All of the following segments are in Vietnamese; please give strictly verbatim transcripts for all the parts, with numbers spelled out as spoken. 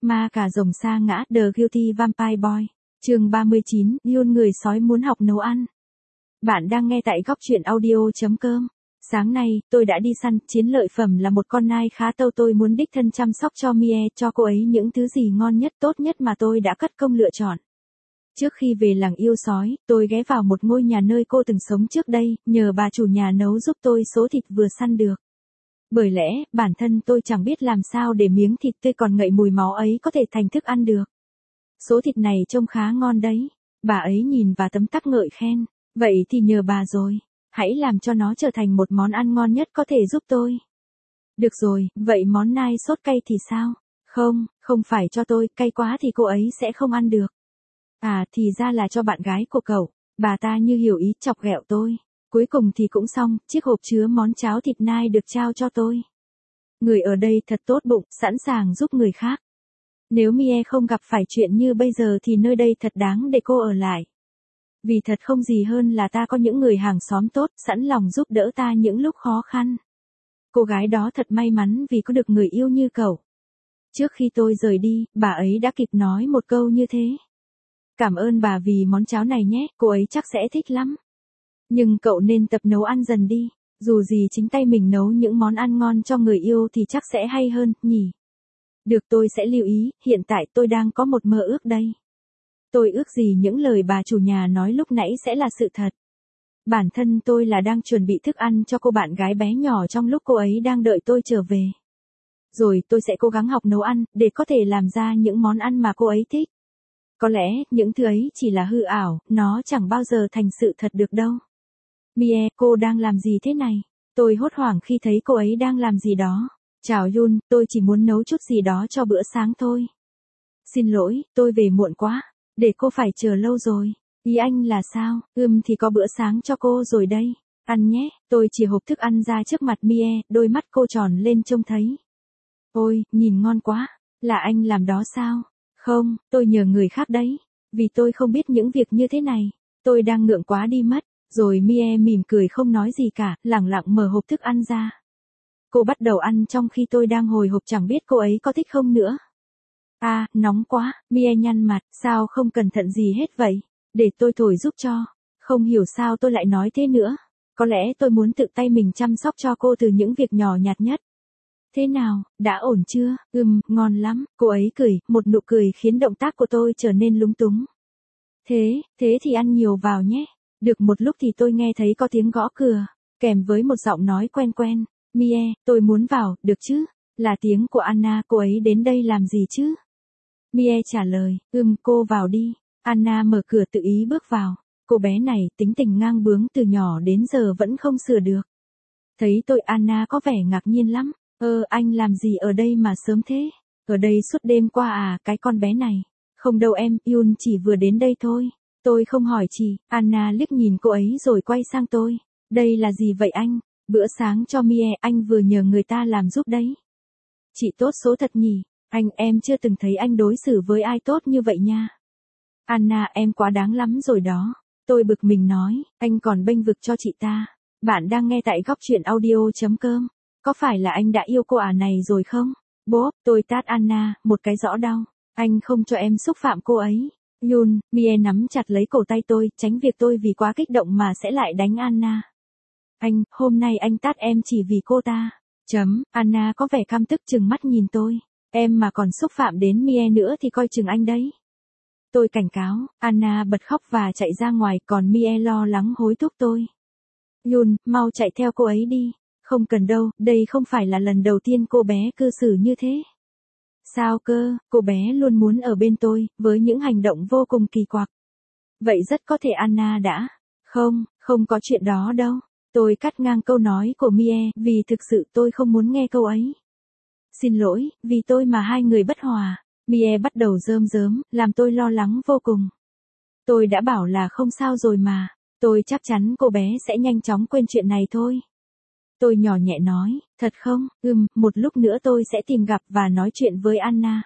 Ma cà rồng sa ngã, The Guilty Vampire Boy. Chương ba mươi chín, Yun người sói muốn học nấu ăn. Bạn đang nghe tại góc truyện audio chấm com. Sáng nay, tôi đã đi săn, chiến lợi phẩm là một con nai khá tâu, tôi muốn đích thân chăm sóc cho Mie, cho cô ấy những thứ gì ngon nhất tốt nhất mà tôi đã cất công lựa chọn. Trước khi về làng yêu sói, tôi ghé vào một ngôi nhà nơi cô từng sống trước đây, nhờ bà chủ nhà nấu giúp tôi số thịt vừa săn được. Bởi lẽ, bản thân tôi chẳng biết làm sao để miếng thịt tươi còn ngậy mùi máu ấy có thể thành thức ăn được. Số thịt này trông khá ngon đấy. Bà ấy nhìn và tấm tắc ngợi khen. Vậy thì nhờ bà rồi. Hãy làm cho nó trở thành một món ăn ngon nhất có thể giúp tôi. Được rồi, vậy món nai sốt cay thì sao? Không, không phải cho tôi, cay quá thì cô ấy sẽ không ăn được. À, thì ra là cho bạn gái của cậu. Bà ta như hiểu ý chọc ghẹo tôi. Cuối cùng thì cũng xong, chiếc hộp chứa món cháo thịt nai được trao cho tôi. Người ở đây thật tốt bụng, sẵn sàng giúp người khác. Nếu Mie không gặp phải chuyện như bây giờ thì nơi đây thật đáng để cô ở lại. Vì thật không gì hơn là ta có những người hàng xóm tốt, sẵn lòng giúp đỡ ta những lúc khó khăn. Cô gái đó thật may mắn vì có được người yêu như cậu. Trước khi tôi rời đi, bà ấy đã kịp nói một câu như thế. Cảm ơn bà vì món cháo này nhé, cô ấy chắc sẽ thích lắm. Nhưng cậu nên tập nấu ăn dần đi, dù gì chính tay mình nấu những món ăn ngon cho người yêu thì chắc sẽ hay hơn, nhỉ? Được, tôi sẽ lưu ý, hiện tại tôi đang có một mơ ước đây. Tôi ước gì những lời bà chủ nhà nói lúc nãy sẽ là sự thật. Bản thân tôi là đang chuẩn bị thức ăn cho cô bạn gái bé nhỏ trong lúc cô ấy đang đợi tôi trở về. Rồi tôi sẽ cố gắng học nấu ăn, để có thể làm ra những món ăn mà cô ấy thích. Có lẽ, những thứ ấy chỉ là hư ảo, nó chẳng bao giờ thành sự thật được đâu. Mie, cô đang làm gì thế này? Tôi hốt hoảng khi thấy cô ấy đang làm gì đó. Chào Yun, tôi chỉ muốn nấu chút gì đó cho bữa sáng thôi. Xin lỗi, tôi về muộn quá. Để cô phải chờ lâu rồi. Ý anh là sao? Ừm thì có bữa sáng cho cô rồi đây. Ăn nhé, tôi chỉ hộp thức ăn ra trước mặt Mie, đôi mắt cô tròn lên trông thấy. Ôi, nhìn ngon quá. Là anh làm đó sao? Không, tôi nhờ người khác đấy. Vì tôi không biết những việc như thế này. Tôi đang ngượng quá đi mất. Rồi Mie mỉm cười không nói gì cả, lẳng lặng mở hộp thức ăn ra. Cô bắt đầu ăn trong khi tôi đang hồi hộp chẳng biết cô ấy có thích không nữa. À, nóng quá, Mie nhăn mặt, sao không cẩn thận gì hết vậy? Để tôi thổi giúp cho. Không hiểu sao tôi lại nói thế nữa. Có lẽ tôi muốn tự tay mình chăm sóc cho cô từ những việc nhỏ nhặt nhất. Thế nào, đã ổn chưa? Ừm, ngon lắm, cô ấy cười, một nụ cười khiến động tác của tôi trở nên lúng túng. Thế, thế thì ăn nhiều vào nhé. Được một lúc thì tôi nghe thấy có tiếng gõ cửa, kèm với một giọng nói quen quen. Mie, tôi muốn vào, được chứ? Là tiếng của Anna, cô ấy đến đây làm gì chứ? Mie trả lời, ừm, cô vào đi. Anna mở cửa tự ý bước vào. Cô bé này, tính tình ngang bướng từ nhỏ đến giờ vẫn không sửa được. Thấy tôi Anna có vẻ ngạc nhiên lắm. Ơ, anh làm gì ở đây mà sớm thế? Ở đây suốt đêm qua à, cái con bé này. Không đâu em, Yun chỉ vừa đến đây thôi. Tôi không hỏi chị. Anna liếc nhìn cô ấy rồi quay sang tôi. Đây là gì vậy anh? Bữa sáng cho Mie, anh vừa nhờ người ta làm giúp đấy. Chị tốt số thật nhỉ? Anh, em chưa từng thấy anh đối xử với ai tốt như vậy nha. Anna, em quá đáng lắm rồi đó. Tôi bực mình nói, anh còn bênh vực cho chị ta. Bạn đang nghe tại góc truyện audio chấm com. Có phải là anh đã yêu cô ả này rồi không? Bố, tôi tát Anna, một cái rõ đau. Anh không cho em xúc phạm cô ấy. Yun, Mie nắm chặt lấy cổ tay tôi, tránh việc tôi vì quá kích động mà sẽ lại đánh Anna. Anh, hôm nay anh tát em chỉ vì cô ta. Chấm, Anna có vẻ căm tức trừng mắt nhìn tôi. Em mà còn xúc phạm đến Mie nữa thì coi chừng anh đấy. Tôi cảnh cáo, Anna bật khóc và chạy ra ngoài, còn Mie lo lắng hối thúc tôi. Yun, mau chạy theo cô ấy đi. Không cần đâu, đây không phải là lần đầu tiên cô bé cư xử như thế. Sao cơ, cô bé luôn muốn ở bên tôi, với những hành động vô cùng kỳ quặc. Vậy rất có thể Anna đã. Không, không có chuyện đó đâu. Tôi cắt ngang câu nói của Mie, vì thực sự tôi không muốn nghe câu ấy. Xin lỗi, vì tôi mà hai người bất hòa. Mie bắt đầu rơm rớm, làm tôi lo lắng vô cùng. Tôi đã bảo là không sao rồi mà. Tôi chắc chắn cô bé sẽ nhanh chóng quên chuyện này thôi. Tôi nhỏ nhẹ nói, thật không? Ừm, một lúc nữa tôi sẽ tìm gặp và nói chuyện với Anna.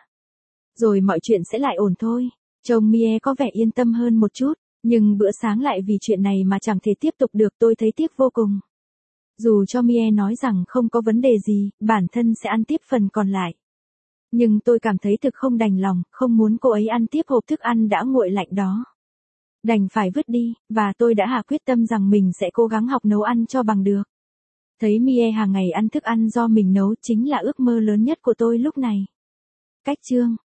Rồi mọi chuyện sẽ lại ổn thôi. Trông Mie có vẻ yên tâm hơn một chút, nhưng bữa sáng lại vì chuyện này mà chẳng thể tiếp tục được, tôi thấy tiếc vô cùng. Dù cho Mie nói rằng không có vấn đề gì, bản thân sẽ ăn tiếp phần còn lại. Nhưng tôi cảm thấy thực không đành lòng, không muốn cô ấy ăn tiếp hộp thức ăn đã nguội lạnh đó. Đành phải vứt đi, và tôi đã hạ quyết tâm rằng mình sẽ cố gắng học nấu ăn cho bằng được. Thấy Mie hàng ngày ăn thức ăn do mình nấu chính là ước mơ lớn nhất của tôi lúc này. Cách chương